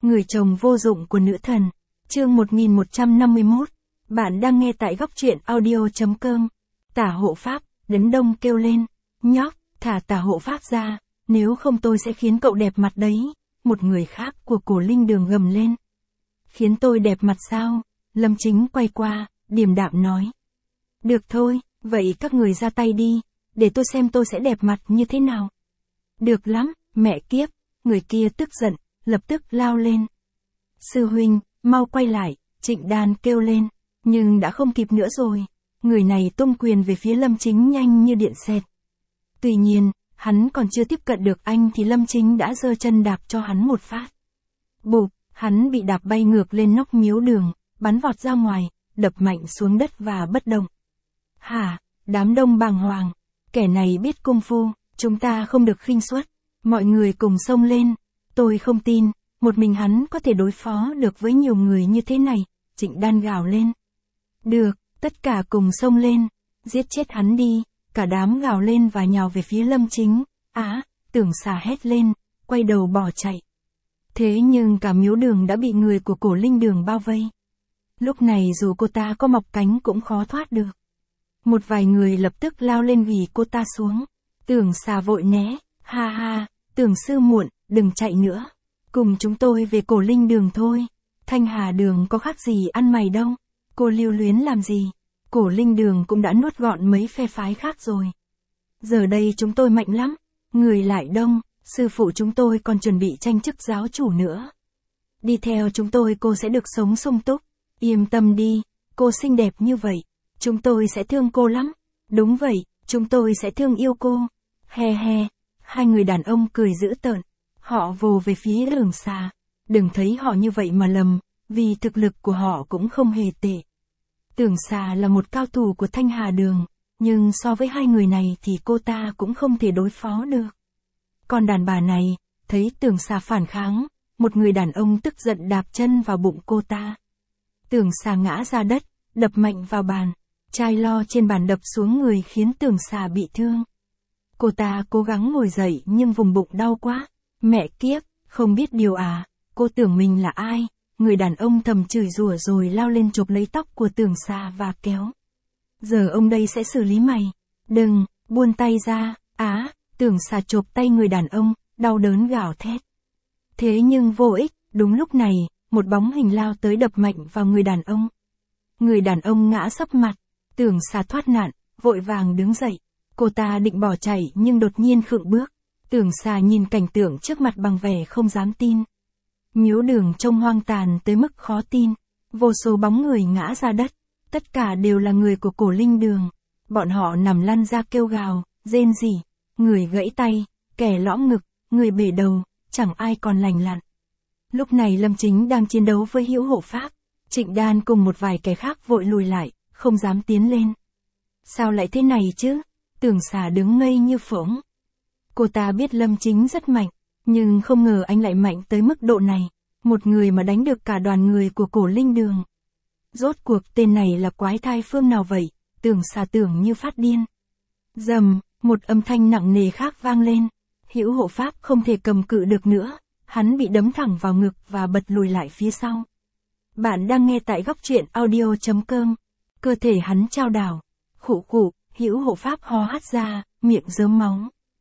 Người chồng vô dụng của nữ thần. Chương 1151. Bạn đang nghe tại góc truyện audio.com. Tả hộ pháp, Đấn Đông kêu lên. Nhóc, thả tả hộ pháp ra, nếu không tôi sẽ khiến cậu đẹp mặt đấy. Một người khác của Cổ Linh Đường gầm lên. Khiến tôi đẹp mặt sao? Lâm Chính quay qua, điềm đạm nói. Được thôi, vậy các người ra tay đi, để tôi xem tôi sẽ đẹp mặt như thế nào. Được lắm, mẹ kiếp, người kia tức giận, lập tức lao lên. Sư huynh, mau quay lại, Trịnh Đan kêu lên, nhưng đã không kịp nữa rồi. Người này tung quyền về phía Lâm Chính nhanh như điện xẹt. Tuy nhiên, hắn còn chưa tiếp cận được anh thì Lâm Chính đã giơ chân đạp cho hắn một phát. Bụp, hắn bị đạp bay ngược lên nóc miếu đường, bắn vọt ra ngoài, đập mạnh xuống đất và bất động. Hả, đám đông bàng hoàng, kẻ này biết cung phu, chúng ta không được khinh suất. Mọi người cùng xông lên, tôi không tin, một mình hắn có thể đối phó được với nhiều người như thế này, Trịnh Đan gào lên. Được, tất cả cùng xông lên, giết chết hắn đi, cả đám gào lên và nhào về phía Lâm Chính. Tưởng Xà hét lên, quay đầu bỏ chạy. Thế nhưng cả miếu đường đã bị người của Cổ Linh Đường bao vây. Lúc này dù cô ta có mọc cánh cũng khó thoát được. Một vài người lập tức lao lên gỉ cô ta xuống. Tưởng Xà vội né, ha ha, Tưởng sư muộn, đừng chạy nữa. Cùng chúng tôi về Cổ Linh Đường thôi. Thanh Hà Đường có khác gì ăn mày đâu. Cô lưu luyến làm gì? Cổ Linh Đường cũng đã nuốt gọn mấy phe phái khác rồi. Giờ đây chúng tôi mạnh lắm. Người lại đông, sư phụ chúng tôi còn chuẩn bị tranh chức giáo chủ nữa. Đi theo chúng tôi cô sẽ được sống sung túc. Yên tâm đi, cô xinh đẹp như vậy. Chúng tôi sẽ thương cô lắm. Đúng vậy, chúng tôi sẽ thương yêu cô. He he, hai người đàn ông cười dữ tợn. Họ vồ về phía Tưởng Xà. Đừng thấy họ như vậy mà lầm, vì thực lực của họ cũng không hề tệ. Tưởng Xà là một cao thủ của Thanh Hà Đường, nhưng so với hai người này thì cô ta cũng không thể đối phó được. Còn đàn bà này, thấy Tưởng Xà phản kháng, một người đàn ông tức giận đạp chân vào bụng cô ta. Tưởng Xà ngã ra đất, đập mạnh vào bàn. Chai lo trên bàn đập xuống người khiến Tưởng Xà bị thương. Cô ta cố gắng ngồi dậy nhưng vùng bụng đau quá. Mẹ kiếp, không biết điều à, cô tưởng mình là ai? Người đàn ông thầm chửi rủa rồi lao lên chộp lấy tóc của Tưởng Xà và kéo. Giờ ông đây sẽ xử lý mày. Đừng, buông tay ra. Tưởng Xà chộp tay người đàn ông, đau đớn gào thét. Thế nhưng vô ích, đúng lúc này, một bóng hình lao tới đập mạnh vào người đàn ông. Người đàn ông ngã sấp mặt, Tưởng Xà thoát nạn, vội vàng đứng dậy. Cô ta định bỏ chạy nhưng đột nhiên khựng bước. Tưởng Xà nhìn cảnh tượng trước mặt bằng vẻ không dám tin. Miếu đường trông hoang tàn tới mức khó tin. Vô số bóng người ngã ra đất. Tất cả đều là người của Cổ Linh Đường. Bọn họ nằm lăn ra kêu gào, rên rỉ. Người gãy tay, kẻ lõm ngực, người bể đầu, chẳng ai còn lành lặn. Lúc này Lâm Chính đang chiến đấu với Hữu Hộ Pháp. Trịnh Đan cùng một vài kẻ khác vội lùi lại, không dám tiến lên. Sao lại thế này chứ? Tưởng Xà đứng ngây như phỗng. Cô ta biết Lâm Chính rất mạnh, nhưng không ngờ anh lại mạnh tới mức độ này. Một người mà đánh được cả đoàn người của Cổ Linh Đường. Rốt cuộc tên này là quái thai phương nào vậy? Tưởng Xà tưởng như phát điên. Rầm, một âm thanh nặng nề khác vang lên. Hữu Hộ Pháp không thể cầm cự được nữa. Hắn bị đấm thẳng vào ngực và bật lùi lại phía sau. Bạn đang nghe tại góc truyện audio.com. Cơ thể hắn chao đảo. Khụ khụ, Hữu Hộ Pháp ho hắt ra, miệng rớm máu.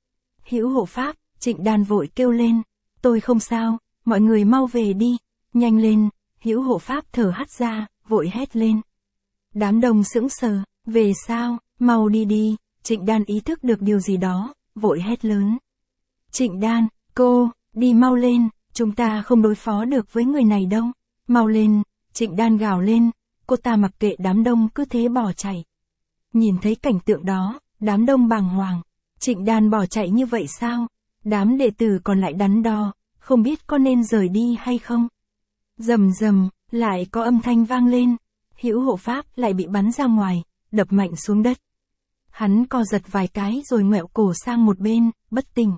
Hữu Hộ Pháp, Trịnh Đan vội kêu lên. Tôi không sao, mọi người mau về đi. Nhanh lên, Hữu Hộ Pháp thở hắt ra, vội hét lên. Đám đông sững sờ, về sao, mau đi đi. Trịnh Đan ý thức được điều gì đó, vội hét lớn. Trịnh Đan, cô, đi mau lên, chúng ta không đối phó được với người này đâu. Mau lên, Trịnh Đan gào lên, cô ta mặc kệ đám đông cứ thế bỏ chạy. Nhìn thấy cảnh tượng đó, đám đông bàng hoàng. Trịnh Đan bỏ chạy như vậy sao? Đám đệ tử còn lại đắn đo, không biết có nên rời đi hay không. Rầm rầm, lại có âm thanh vang lên. Hữu Hộ Pháp lại bị bắn ra ngoài, đập mạnh xuống đất. Hắn co giật vài cái rồi ngoẹo cổ sang một bên, bất tỉnh.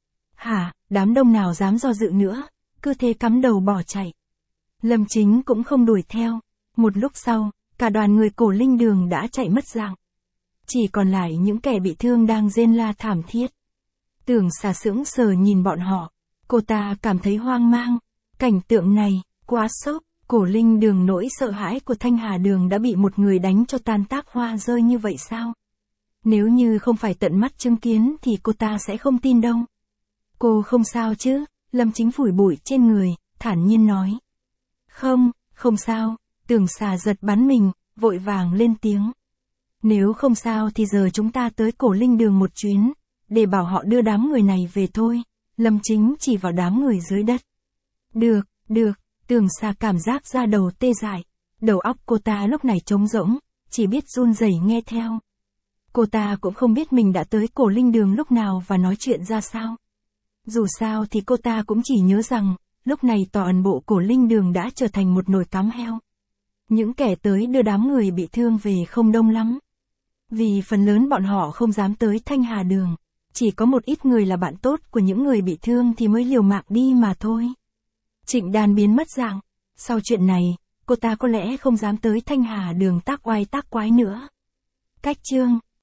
Hả, đám đông nào dám do dự nữa, cứ thế cắm đầu bỏ chạy. Lâm Chính cũng không đuổi theo. Một lúc sau, cả đoàn người Cổ Linh Đường đã chạy mất dạng. Chỉ còn lại những kẻ bị thương đang rên la thảm thiết. Tưởng Xà sững sờ nhìn bọn họ. Cô ta cảm thấy hoang mang. Cảnh tượng này, quá sốc, Cổ Linh Đường nỗi sợ hãi của Thanh Hà Đường đã bị một người đánh cho tan tác hoa rơi như vậy sao? Nếu như không phải tận mắt chứng kiến thì cô ta sẽ không tin đâu. Cô không sao chứ? Lâm Chính phủi bụi trên người, thản nhiên nói. Không sao, Tưởng Xà giật bắn mình, vội vàng lên tiếng. Nếu không sao thì giờ chúng ta tới Cổ Linh Đường một chuyến, để bảo họ đưa đám người này về thôi. Lâm Chính chỉ vào đám người dưới đất. Được, Tưởng Xà cảm giác da đầu tê dại. Đầu óc cô ta lúc này trống rỗng, chỉ biết run rẩy nghe theo. Cô ta cũng không biết mình đã tới Cổ Linh Đường lúc nào và nói chuyện ra sao. Dù sao thì cô ta cũng chỉ nhớ rằng, lúc này toàn bộ Cổ Linh Đường đã trở thành một nồi cám heo. Những kẻ tới đưa đám người bị thương về không đông lắm. Vì phần lớn bọn họ không dám tới Thanh Hà Đường. Chỉ có một ít người là bạn tốt của những người bị thương thì mới liều mạng đi mà thôi. Trịnh Đan biến mất dạng. Sau chuyện này, cô ta có lẽ không dám tới Thanh Hà Đường tác oai tác quái nữa. Cách chương